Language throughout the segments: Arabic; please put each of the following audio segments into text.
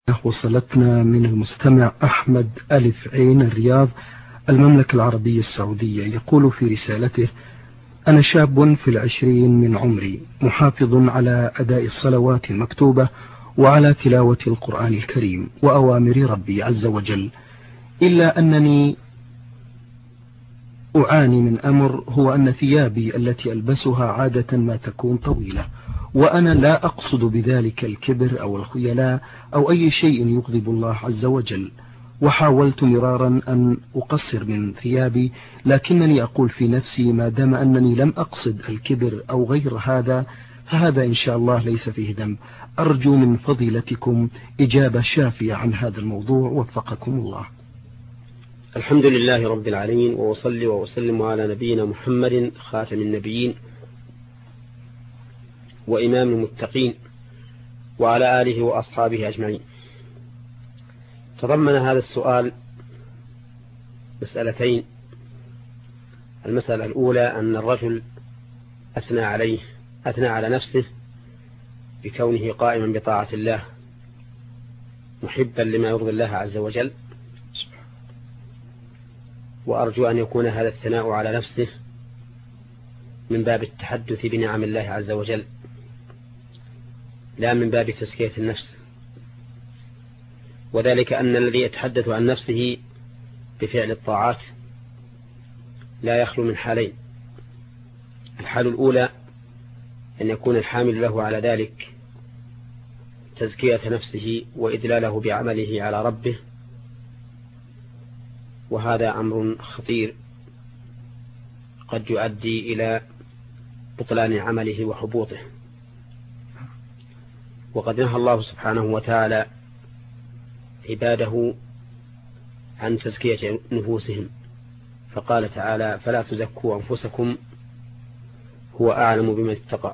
وصلتنا من المستمع أحمد ألف عين الرياض المملكة العربية السعودية، يقول في رسالته: أنا شاب في العشرين من عمري، محافظ على أداء الصلوات المكتوبة وعلى تلاوة القرآن الكريم وأوامر ربي عز وجل، إلا أنني أعاني من أمر، هو أن ثيابي التي ألبسها عادة ما تكون طويلة، وأنا لا أقصد بذلك الكبر أو الخيلاء أو أي شيء يغضب الله عز وجل، وحاولت مرارا أن أقصر من ثيابي، لكنني أقول في نفسي ما دام أنني لم أقصد الكبر أو غير هذا فهذا إن شاء الله ليس فيه ذنب. أرجو من فضيلتكم إجابة شافية عن هذا الموضوع، وفقكم الله. الحمد لله رب العالمين، وأصلي وأسلم على نبينا محمد خاتم النبيين وإمام المتقين وعلى آله وأصحابه أجمعين. تضمن هذا السؤال مسألتين. المسألة الأولى أن الرجل أثنى على نفسه بكونه قائما بطاعة الله محبا لما يرضي الله عز وجل، وأرجو أن يكون هذا الثناء على نفسه من باب التحدث بنعم الله عز وجل، لا من باب تزكية النفس، وذلك أن الذي يتحدث عن نفسه بفعل الطاعات لا يخلو من حالين. الحال الأولى أن يكون الحامل له على ذلك تزكية نفسه وإدلاله بعمله على ربه، وهذا أمر خطير قد يؤدي إلى بطلان عمله وحبوطه. وقد نهى الله سبحانه وتعالى عباده عن تزكية نفوسهم، فقال تعالى: فلا تزكوا أنفسكم هو أعلم بمن اتقى.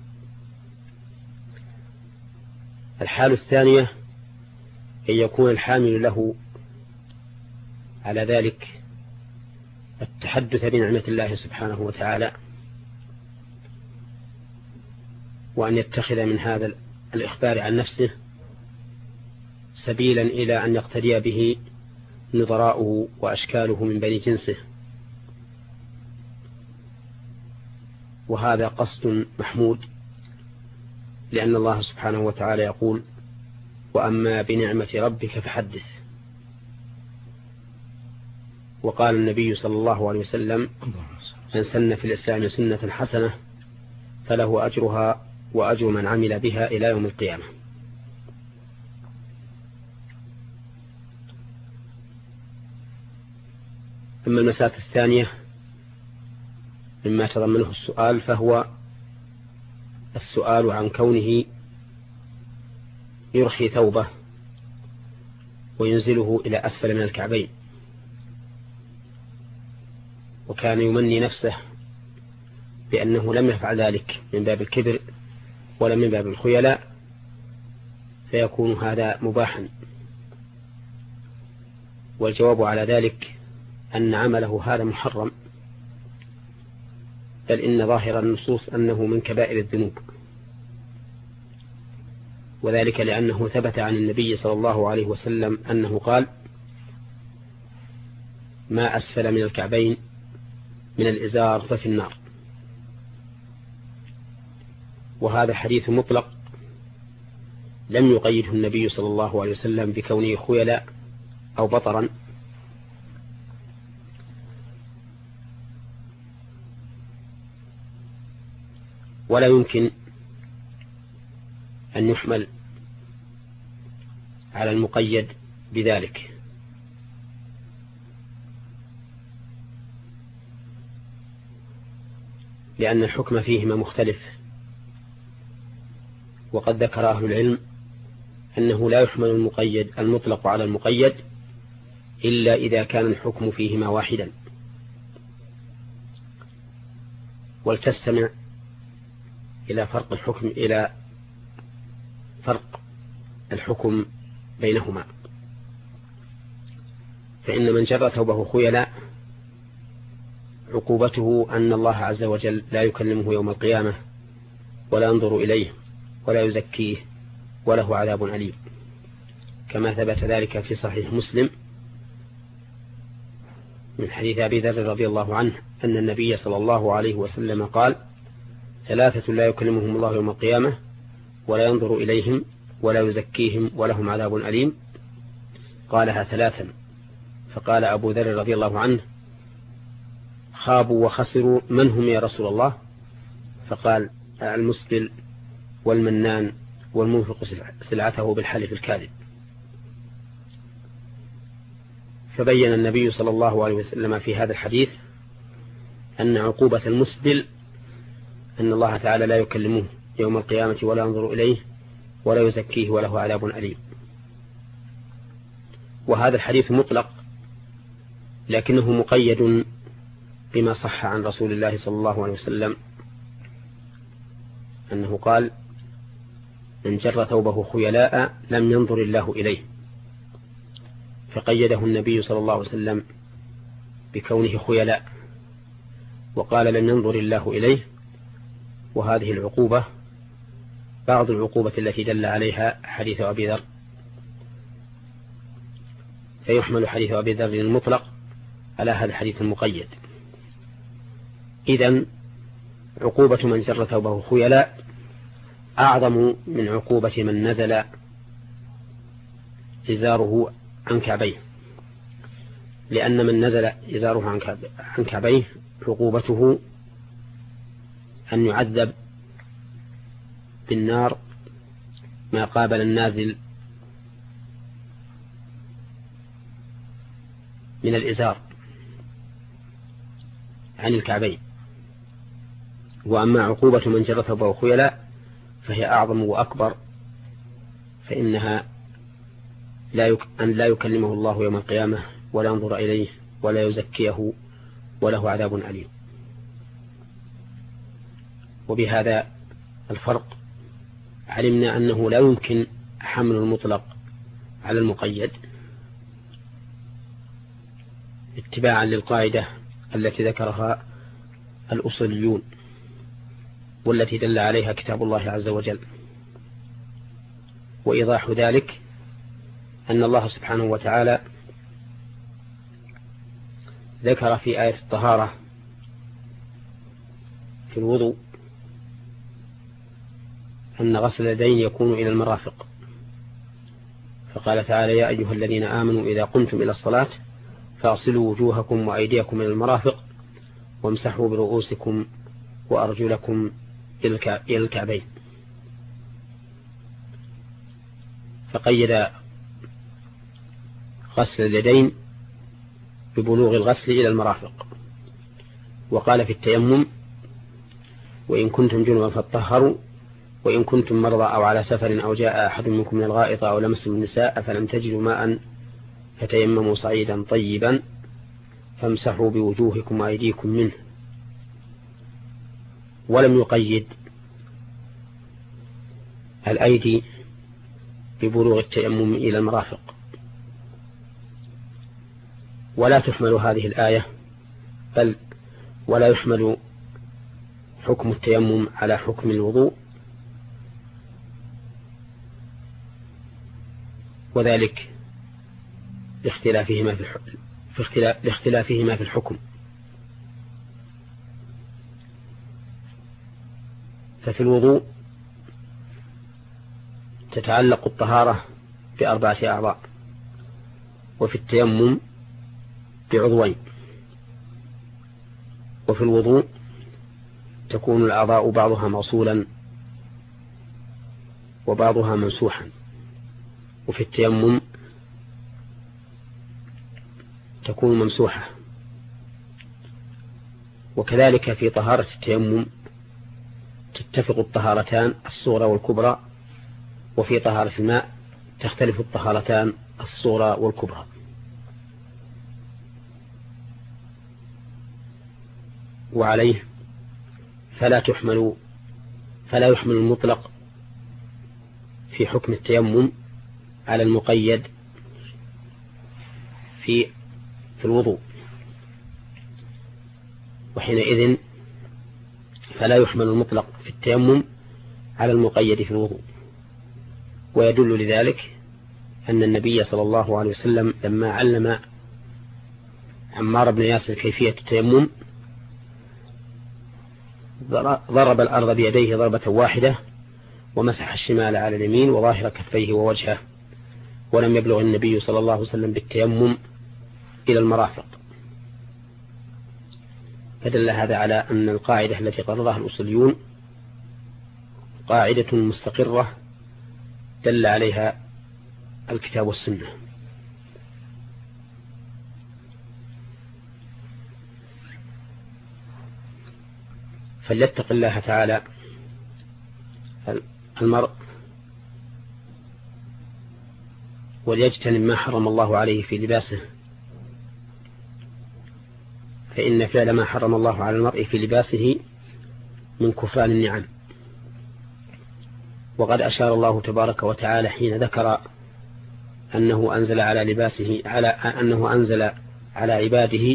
الحال الثانية أن يكون الحامل له على ذلك التحدث بنعمة الله سبحانه وتعالى، وأن يتخذ من هذا الإخبار عن نفسه سبيلا إلى أن يقتدي به نظراؤه وأشكاله من بني جنسه، وهذا قصد محمود، لأن الله سبحانه وتعالى يقول: وأما بنعمة ربك فحدث. وقال النبي صلى الله عليه وسلم: من سن في الإسلام سنة حسنة فله أجرها وأجر من عمل بها إلى يوم القيامة. أما المسألة الثانية مما تضمنه السؤال، فهو السؤال عن كونه يرخي ثوبه وينزله إلى أسفل من الكعبين، وكان يمني نفسه بأنه لم يفعل ذلك من باب الكبر ولا من باب الخيلاء، فيكون هذا مباحا. والجواب على ذلك أن عمله هذا محرم، بل إن ظاهر النصوص أنه من كبائر الذنوب، وذلك لأنه ثبت عن النبي صلى الله عليه وسلم أنه قال: ما أسفل من الكعبين من الإزار ففي النار. وهذا حديث مطلق لم يقيده النبي صلى الله عليه وسلم بكونه خيلاء أو بطرا، ولا يمكن أن يحمل على المقيد بذلك، لأن الحكم فيهما مختلف. وقد ذكر أهل العلم أنه لا يحمل المقيد المطلق على المقيد إلا إذا كان الحكم فيهما واحدا. ولتستمع إلى فرق الحكم بينهما. فإن من جر ثوبه خيلاء عقوبته أن الله عز وجل لا يكلمه يوم القيامة ولا ينظر إليه ولا يزكيه وله عذاب أليم. كما ثبت ذلك في صحيح مسلم من حديث أبي ذر رضي الله عنه أن النبي صلى الله عليه وسلم قال: 3 لا يكلمهم الله يوم القيامة ولا ينظر إليهم ولا يزكيهم ولهم عذاب أليم. قالها 3، فقال أبو ذر رضي الله عنه: خابوا وخسروا، من هم يا رسول الله؟ فقال: المسبل والمنان والمنفق سلعته بالحلف الكاذب. فبين النبي صلى الله عليه وسلم في هذا الحديث أن عقوبة المسبل أن الله تعالى لا يكلمه يوم القيامة ولا ينظر إليه ولا يزكيه وله عذاب أليم. وهذا الحديث مطلق لكنه مقيد بما صح عن رسول الله صلى الله عليه وسلم أنه قال: من جر ثوبه خيلاء لم ينظر الله إليه، فقيده النبي صلى الله عليه وسلم بكونه خيلاء، وقال: لم ينظر الله إليه. وهذه العقوبة بعض العقوبة التي دل عليها حديث أبي ذر، فيحمل حديث أبي ذر المطلق على هذا الحديث المقيد. إذن عقوبة من جر ثوبه خيلاء أعظم من عقوبة من نزل إزاره عن كعبيه، لأن من نزل إزاره عن كعبيه عقوبته أن يعذب بالنار ما قابل النازل من الإزار عن الكعبين. وأما عقوبة من جر ثوبه خيلاء فهي أعظم وأكبر، فإنها أن لا يكلمه الله يوم القيامة ولا ينظر إليه ولا يزكيه وله عذاب أليم. وبهذا الفرق علمنا أنه لا يمكن حمل المطلق على المقيد اتباعا للقاعدة التي ذكرها الأصوليون والتي دل عليها كتاب الله عز وجل. وإيضاح ذلك أن الله سبحانه وتعالى ذكر في آية الطهارة في الوضوء أن غسل اليدين يكون إلى المرافق، فقال تعالى: يا أيها الذين آمنوا إذا قمتم إلى الصلاة فاغسلوا وجوهكم وأيديكم إلى المرافق وامسحوا برؤوسكم وأرجلكم إلى الكعبين. فقيد غسل اليدين ببلوغ الغسل إلى المرافق. وقال في التيمم: وإن كنتم جنبا فاطهروا، وإن كنتم مرضى أو على سفر أو جاء أحد منكم من الغائط أو لمستم النساء فلم تجدوا ماء فتيمموا صعيدا طيبا فامسحوا بوجوهكم وأيديكم منه. ولم يقيد الأيدي ببلوغ التيمم إلى المرافق. ولا تحمل هذه الآية بل ولا يحمل حكم التيمم على حكم الوضوء، وذلك لاختلافهما في الحكم. ففي الوضوء تتعلق الطهارة ب4 أعضاء، وفي التيمم ب2. وفي الوضوء تكون الأعضاء بعضها موصولا وبعضها ممسوحا، وفي التيمم تكون ممسوحة. وكذلك في طهارة التيمم تتفق الطهارتان الصغرى والكبرى، وفي طهارة الماء تختلف الطهارتان الصغرى والكبرى. وعليه فلا يحمل المطلق في حكم التيمم على المقيد في الوضوء، وحينئذ فلا يحمل المطلق في التيمم على المقيد في الوضوء. ويدل لذلك أن النبي صلى الله عليه وسلم لما علم عمار بن ياسر كيفية التيمم ضرب الأرض بيديه ضربة واحدة ومسح الشمال على اليمين وظاهر كفيه ووجهه، ولم يبلغ النبي صلى الله عليه وسلم بالتيمم إلى المرافق. فدل هذا على أن القاعدة التي قررها الأصوليون قاعدة مستقرة دل عليها الكتاب والسنة. فليتق الله تعالى المرء وليجتنب ما حرم الله عليه في لباسه، فإن فعل ما حرم الله على المرء في لباسه من كفران النعم. وقد أشار الله تبارك وتعالى حين ذكر أنه أنزل على لباسه أنه أنزل على عباده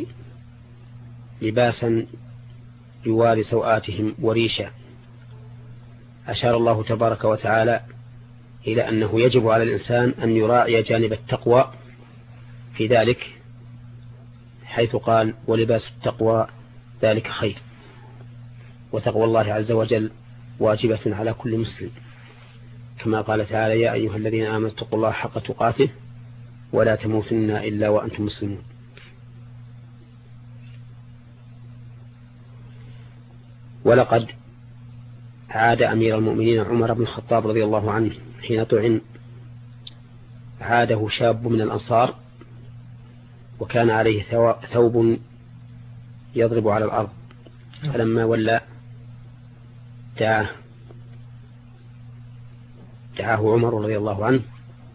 لباسا يواري سوآتهم وريشا، أشار الله تبارك وتعالى إلى أنه يجب على الإنسان أن يراعي جانب التقوى في ذلك، حيث قال ولباس التقوى ذلك خير، وتقوى الله عز وجل واجبة على كل مسلم، كما قال تعالى يا أيها الذين آمنوا اتقوا الله حق تقاته ولا تموتن إلا وأنتم مسلمون. ولقد عاد أمير المؤمنين عمر بن الخطاب رضي الله عنه حين طعن، عاده شاب من الأنصار وكان عليه ثوب يضرب على الأرض، فلما ولى دعاه عمر رضي الله عنه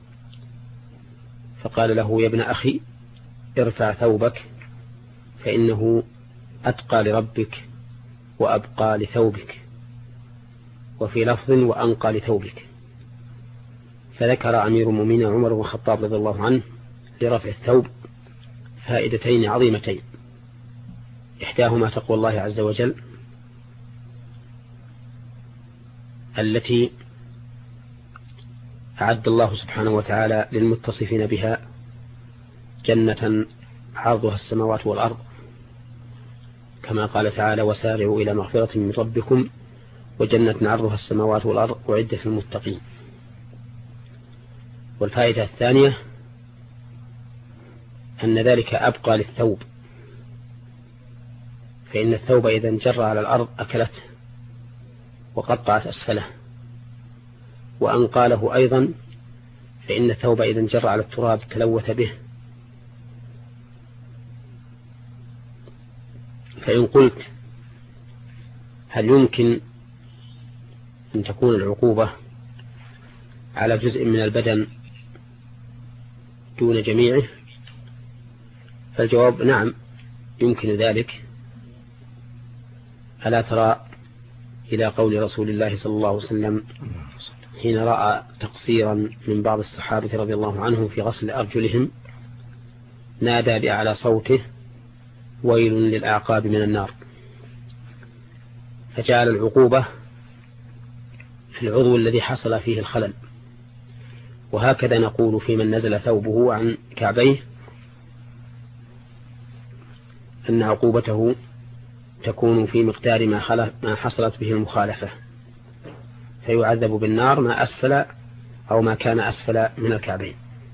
فقال له يا ابن أخي ارفع ثوبك فإنه أتقى لربك وأبقى لثوبك، وفي لفظ وأنقى لثوبك. فذكر أمير المؤمنين عمر بن الخطاب رضي الله عنه لرفع الثوب فائدتين عظيمتين، إحداهما تقوى الله عز وجل التي أعد الله سبحانه وتعالى للمتصفين بها جنة عرضها السماوات والأرض، كما قال تعالى وسارعوا إلى مغفرة من ربكم وجنة عرضها السماوات والأرض أعدت للمتقين. والفائدة الثانية أن ذلك أبقى للثوب، فإن الثوب إذا انجر على الأرض أكلته وقطعت أسفله، وأنقى له أيضا فإن الثوب إذا انجر على التراب تلوث به. فإن قلت هل يمكن أن تكون العقوبة على جزء من البدن دون جميعه؟ فالجواب نعم يمكن ذلك. ألا ترى إلى قول رسول الله صلى الله عليه وسلم حين رأى تقصيرا من بعض الصحابة رضي الله عنهم في غسل أرجلهم نادى بأعلى صوته ويل للأعقاب من النار، فجعل العقوبة في العضو الذي حصل فيه الخلل. وهكذا نقول في من نزل ثوبه عن كعبيه أن عقوبته تكون في مقدار ما حصلت به المخالفة، فيعذب بالنار ما أسفل أو ما كان أسفل من الكعبين.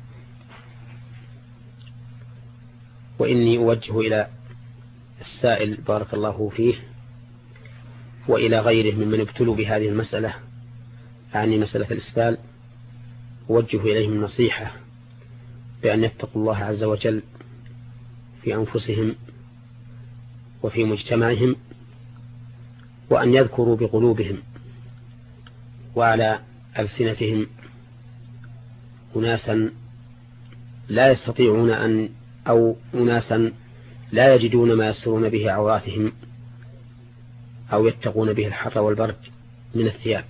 وإني أوجه إلى السائل بارك الله فيه وإلى غيره ممن ابتلوا بهذه المسألة، يعني مسألة الإسفال، أوجه إليهم النصيحة بأن يتقوا الله عز وجل في أنفسهم وفي مجتمعهم، وأن يذكروا بقلوبهم وعلى ألسنتهم أناسا لا يستطيعون أو أناسا لا يجدون ما يسترون به عوراتهم أو يتقون به الحر والبرد من الثياب،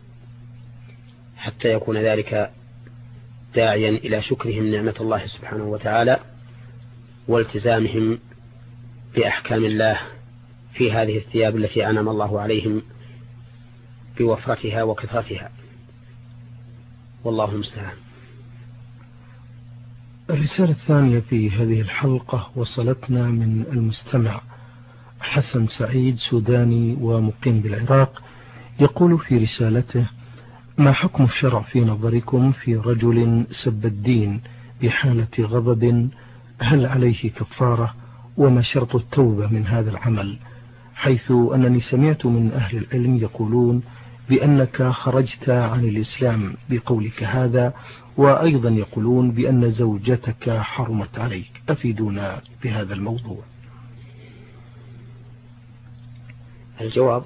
حتى يكون ذلك داعيا إلى شكرهم نعمة الله سبحانه وتعالى والتزامهم بأحكام الله في هذه الثياب التي أنعم الله عليهم بوفرتها وكثرتها، والله المستعان. الرسالة الثانية في هذه الحلقة وصلتنا من المستمع حسن سعيد، سوداني ومقيم بالعراق. يقول في رسالته: ما حكم الشرع في نظركم في رجل سب الدين بحالة غضب؟ هل عليه كفارة؟ وما شرط التوبة من هذا العمل؟ حيث أنني سمعت من أهل العلم يقولون بأنك خرجت عن الإسلام بقولك هذا، وأيضا يقولون بأن زوجتك حرمت عليك. أفيدونا بهذا الموضوع. الجواب: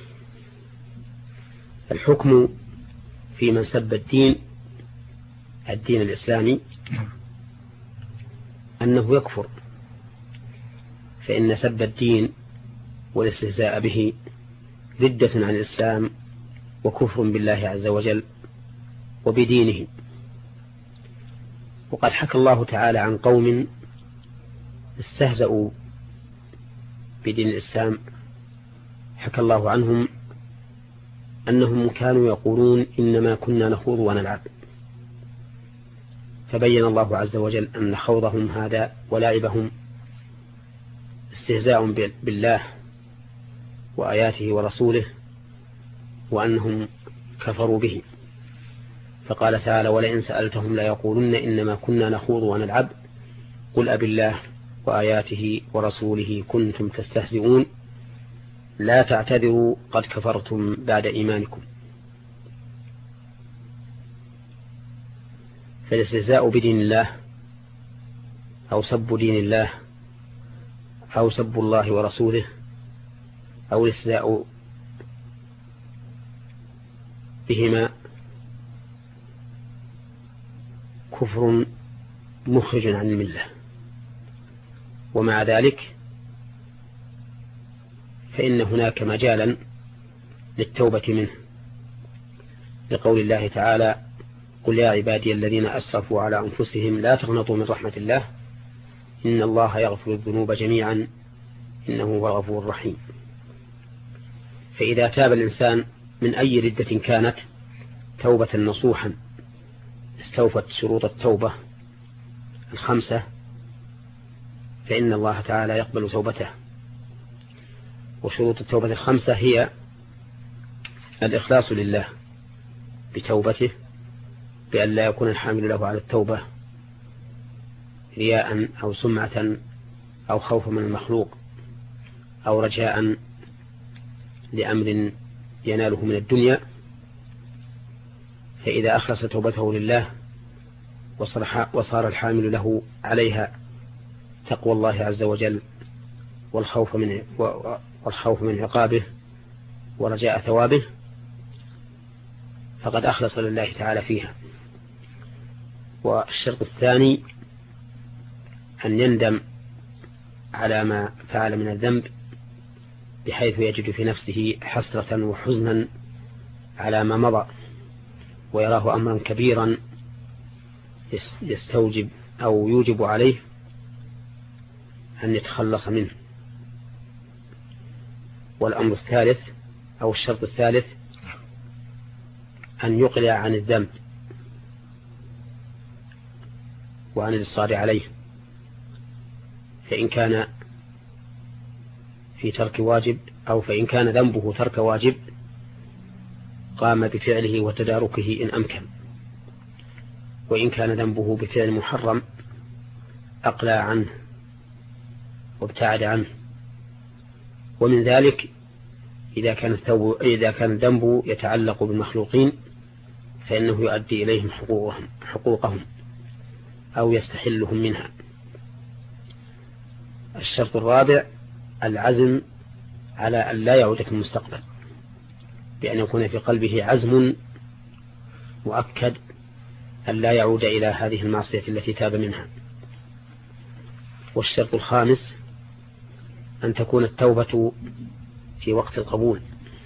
الحكم في من سب الدين الإسلامي أنه يكفر، فإن سب الدين والاستهزاء به ردة عن الإسلام وكفر بالله عز وجل وبدينه. وقد حكى الله تعالى عن قوم استهزأوا بدين الإسلام، حكى الله عنهم أنهم كانوا يقولون إنما كنا نخوض ونلعب، فبين الله عز وجل أن خوضهم هذا ولعبهم استهزاء بالله وآياته ورسوله، وأنهم كفروا به. فقال تعالى: ولئن سألتهم ليقولن إنما كنا نخوض ونلعب قل أبالله وآياته ورسوله كنتم تستهزئون لا تعتذروا قد كفرتم بعد إيمانكم. فالاستهزاء بدين الله أو سب دين الله أو سب الله ورسوله أو الاستهزاء بهما كفر مخرج عن الملة. ومع ذلك فإن هناك مجالا للتوبة منه، لقول الله تعالى: قل يا عبادي الذين أسرفوا على أنفسهم لا تقنطوا من رحمة الله إن الله يغفر الذنوب جميعا إنه هو الغفور الرحيم. فإذا تاب الإنسان من أي ردة كانت توبة نصوحا استوفت شروط التوبة 5 فإن الله تعالى يقبل توبته. وشروط التوبة 5 هي الإخلاص لله بتوبته، بأن لا يكون الحامل له على التوبة رياء أو سمعة أو خوف من المخلوق أو رجاء لأمر يناله من الدنيا. فإذا أخلص توبته لله وصار الحامل له عليها تقوى الله عز وجل والخوف من عقابه ورجاء ثوابه، فقد أخلص لله تعالى فيها. والشرط الثاني أن يندم على ما فعل من الذنب، بحيث يجد في نفسه حسرة وحزنا على ما مضى، ويراه أمرا كبيرا يستوجب أو يوجب عليه أن يتخلص منه. والأمر الثالث أو الشرط الثالث أن يقلع عن الذنب وعن الإصرار عليه، فإن كان في ترك واجب أو فإن كان ذنبه ترك واجب قام بفعله وتداركه إن أمكن، وإن كان ذنبه بفعل محرم أقلع عنه وابتعد عنه. ومن ذلك إذا كان الذنب يتعلق بالمخلوقين فإنه يؤدي إليهم حقوقهم أو يستحلهم منها. الشرط الرابع العزم على أن لا يعود في المستقبل، بأن يكون في قلبه عزم مؤكد أن لا يعود إلى هذه المعصية التي تاب منها. والشرط الخامس أن تكون التوبة في وقت القبول،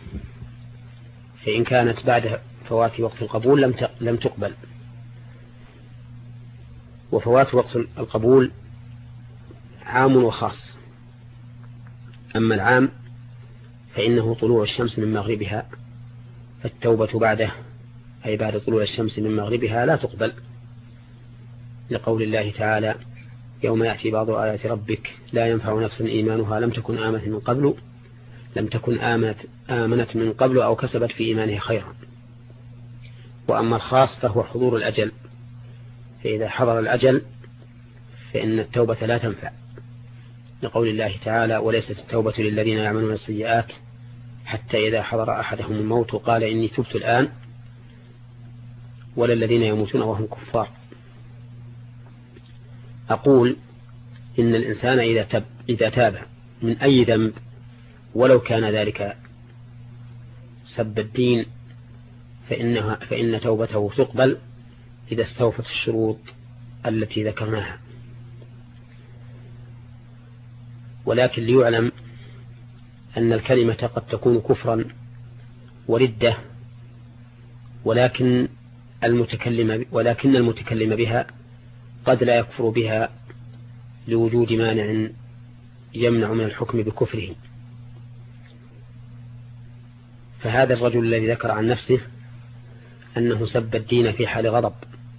فإن كانت بعد فوات وقت القبول لم تقبل. وفوات وقت القبول عام وخاص. أما العام فإنه طلوع الشمس من مغربها، فالتوبة بعده أي بعد طلوع الشمس من مغربها لا تقبل، لقول الله تعالى يوم يأتي بعض آيات ربك لا ينفع نفسا إيمانها لم تكن آمنت من قبل أو كسبت في إيمانها خيرا. وأما الخاص فهو حضور الأجل، فإذا حضر الأجل فإن التوبة لا تنفع، لقول الله تعالى وليست التوبة للذين يعملون السيئات حتى إذا حضر أحدهم الموت قال إني تبت الآن ولا الذين يموتون وهم كفار. أقول إن الإنسان إذا تاب من أي ذنب ولو كان ذلك سب الدين فإن توبته تقبل إذا استوفت الشروط التي ذكرناها. ولكن ليعلم أن الكلمة قد تكون كفرا وردة، ولكن المتكلم بها قد لا يكفر بها لوجود مانع يمنع من الحكم بكفره. فهذا الرجل الذي ذكر عن نفسه أنه سب الدين في حال غضب،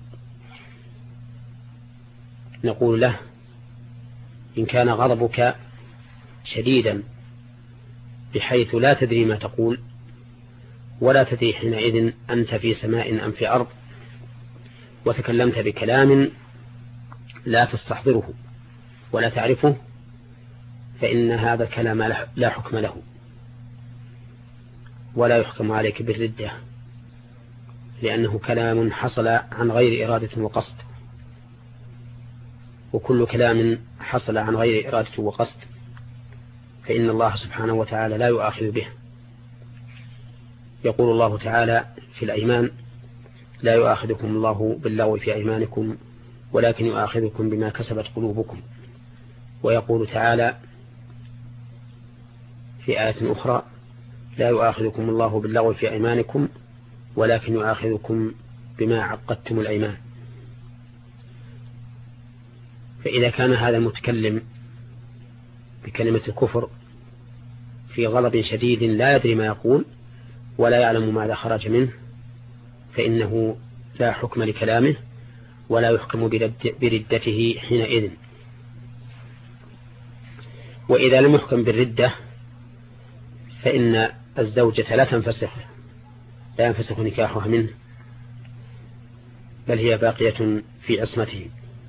نقول له إن كان غضبك شديدا بحيث لا تدري ما تقول ولا تدري حينئذ أنت في سماء أم في أرض وتكلمت بكلام لا تستحضره ولا تعرفه، فإن هذا الكلام لا حكم له ولا يحكم عليك بالردة، لأنه كلام حصل عن غير إرادة وقصد، وكل كلام حصل عن غير إرادة وقصد فإن الله سبحانه وتعالى لا يؤاخذ به. يقول الله تعالى في الأيمان لا يؤاخذكم الله باللغو في أيمانكم ولكن يؤاخذكم بما كسبت قلوبكم. ويقول تعالى في آية أخرى لا يؤاخذكم الله باللغو في أيمانكم ولكن يؤاخذكم بما عقدتم الأيمان. فإذا كان هذا المتكلم بكلمة الكفر في غضب شديد لا يدري ما يقول ولا يعلم ماذا خرج منه فإنه لا حكم لكلامه ولا يحكم بردته حينئذ. وإذا لم يحكم بالردة فإن الزوجة لا ينفسخ نكاحها منه، بل هي باقية في عصمته.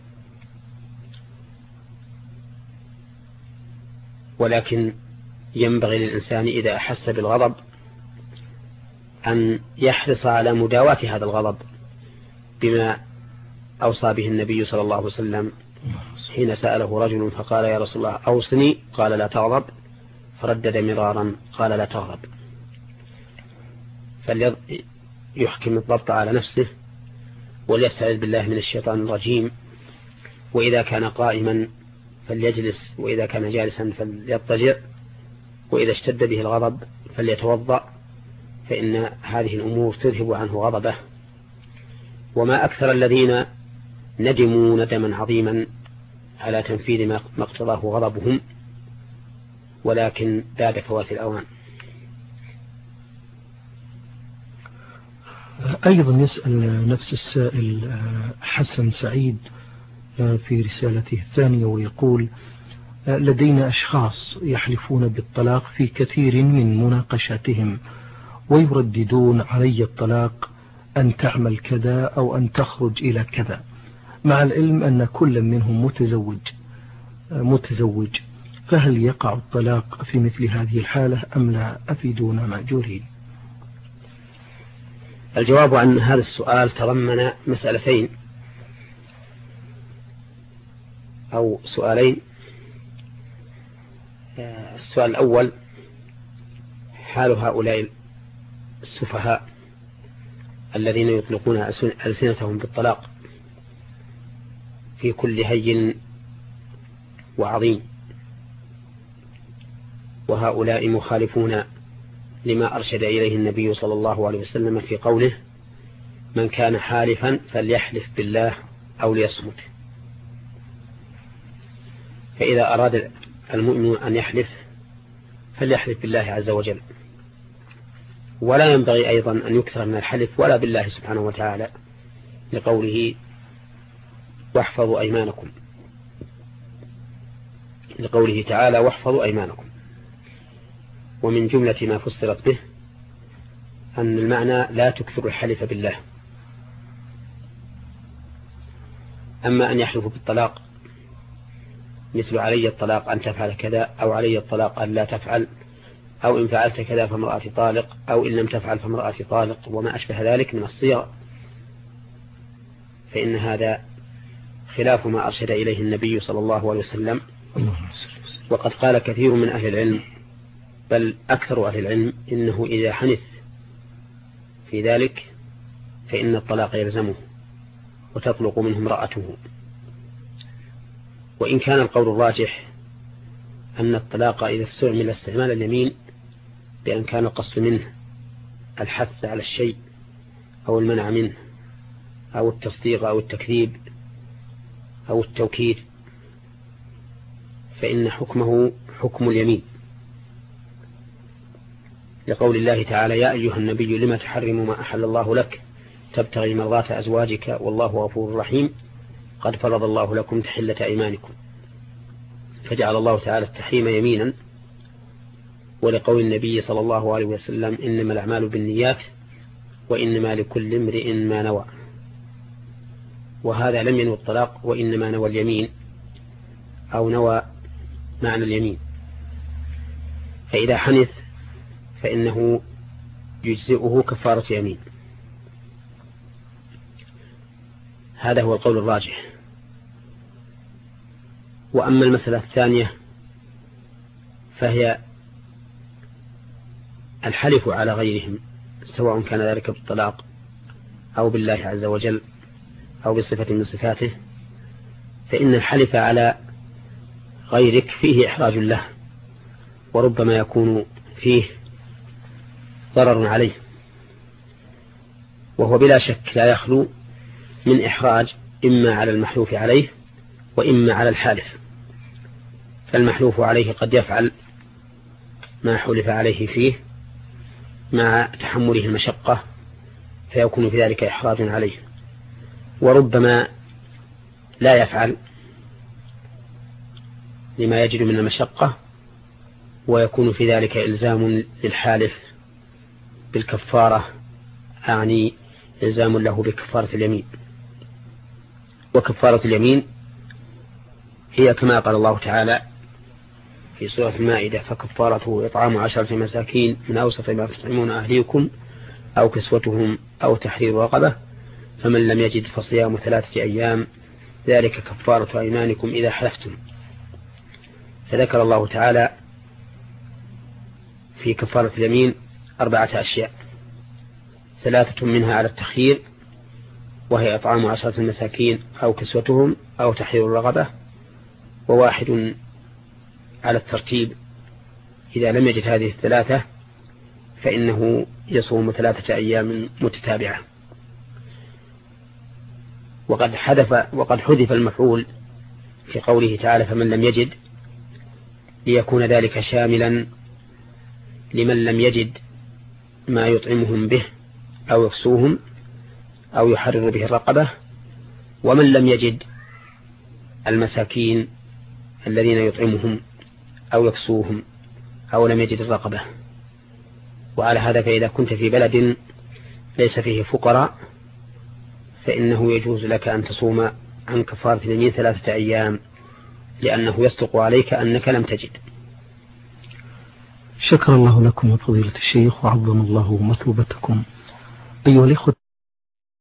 ولكن ينبغي للإنسان إذا أحس بالغضب أن يحرص على مداواة هذا الغضب بما أوصى به النبي صلى الله عليه وسلم حين سأله رجل فقال يا رسول الله أوصني، قال لا تغضب، فردد مرارا قال لا تغضب. فليحكم الضبط على نفسه وليستعذ بالله من الشيطان الرجيم، وإذا كان قائما فليجلس، وإذا كان جالسا فليضطجع، وإذا اشتد به الغضب فليتوضأ، فإن هذه الأمور تذهب عنه غضبه. وما أكثر الذين ندموا ندما عظيما على تنفيذ ما اقتضاه غضبهم، ولكن بعد فوات الأوان. أيضا يسأل نفس السائل حسن سعيد في رسالته الثانية ويقول لدينا أشخاص يحلفون بالطلاق في كثير من مناقشاتهم ويرددون علي الطلاق أن تعمل كذا أو أن تخرج إلى كذا، مع العلم أن كل منهم متزوج، فهل يقع الطلاق في مثل هذه الحالة أم لا؟ أفيدونا مأجورين. الجواب عن هذا السؤال تضمن مسألتين أو سؤالين. السؤال الأول حال هؤلاء السفهاء الذين يطلقون ألسنتهم بالطلاق في كل هين وعظيم، وهؤلاء مخالفون لما أرشد إليه النبي صلى الله عليه وسلم في قوله من كان حالفا فليحلف بالله أو ليصمت. فإذا أراد المؤمن أن يحلف فليحلف بالله عز وجل، ولا ينبغي أيضا أن يكثر من الحلف ولا بالله سبحانه وتعالى، لقوله واحفظوا أيمانكم، لقوله تعالى واحفظوا أيمانكم. ومن جملة ما فسرت به أن المعنى لا تكثر الحلف بالله. أما أن يحلفوا بالطلاق مثل علي الطلاق أن تفعل كذا، أو علي الطلاق أن لا تفعل، أو إن فعلت كذا فامرأتي طالق، أو إن لم تفعل فامرأتي طالق، وما أشبه ذلك من الصيغ، فإن هذا خلاف ما أرشد إليه النبي صلى الله عليه وسلم. وقد قال كثير من أهل العلم، بل أكثر أهل العلم، إنه إذا حنث في ذلك فإن الطلاق يلزمه وتطلق منه امرأته. وإن كان القول الراجح أن الطلاق إذا استعمل استعمال اليمين بأن كان القصد منه الحث على الشيء أو المنع منه أو التصديق أو التكذيب أو التوكيد، فإن حكمه حكم اليمين، لقول الله تعالى يا أيها النبي لما تحرم ما أحل الله لك تبتغي مرضات أزواجك والله غفور رحيم قد فرض الله لكم تحلة أيمانكم، فجعل الله تعالى التحريم يمينا. ولقول النبي صلى الله عليه وسلم إنما الأعمال بالنيات وإنما لكل امرئ ما نوى، وهذا لم ينوى الطلاق وإنما نوى اليمين أو نوى معنى اليمين. فإذا حنث فإنه يجزئه كفارة يمين. هذا هو القول الراجح. وأما المسألة الثانية فهي الحلف على غيرهم، سواء كان ذلك بالطلاق أو بالله عز وجل أو بصفة من صفاته، فإن الحلف على غيرك فيه إحراج له، وربما يكون فيه ضرر عليه، وهو بلا شك لا يخلو من إحراج إما على المحلوف عليه وإما على الحالف. فالمحلوف عليه قد يفعل ما حلف عليه فيه مع تحمله المشقة فيكون في ذلك إحراج عليه، وربما لا يفعل لما يجد من المشقة ويكون في ذلك إلزام للحالف بالكفارة، أعني إلزام له بكفارة اليمين. وكفارة اليمين هي كما قال الله تعالى في سورة المائدة فكفارته إطعام 10 مساكين من أوسط ما تطعمون أهليكم أو كسوتهم أو تحرير رقبة فمن لم يجد فصيام 3 أيام ذلك كفارة أيمانكم إذا حلفتم. فذكر الله تعالى في كفارة اليمين 4 أشياء، 3 منها على التخيير وهي إطعام 10 مساكين أو كسوتهم أو تحرير الرقبة، و1 على الترتيب إذا لم يجد هذه 3 فإنه يصوم 3 أيام متتابعة. وقد حذف المفعول في قوله تعالى فمن لم يجد ليكون ذلك شاملا لمن لم يجد ما يطعمهم به أو يكسوهم أو يحرر به الرقبة، ومن لم يجد المساكين الذين يطعمهم أو يكسوهم أو لم يجد الرقبة. وعلى هذا فإذا كنت في بلد ليس فيه فقراء فإنه يجوز لك أن تصوم عن كفارة اليمين 3 أيام، لأنه يصدق عليك أنك لم تجد. شكر الله لكم فضيلة الشيخ وعظم الله مثوبتكم. أيها الإخوة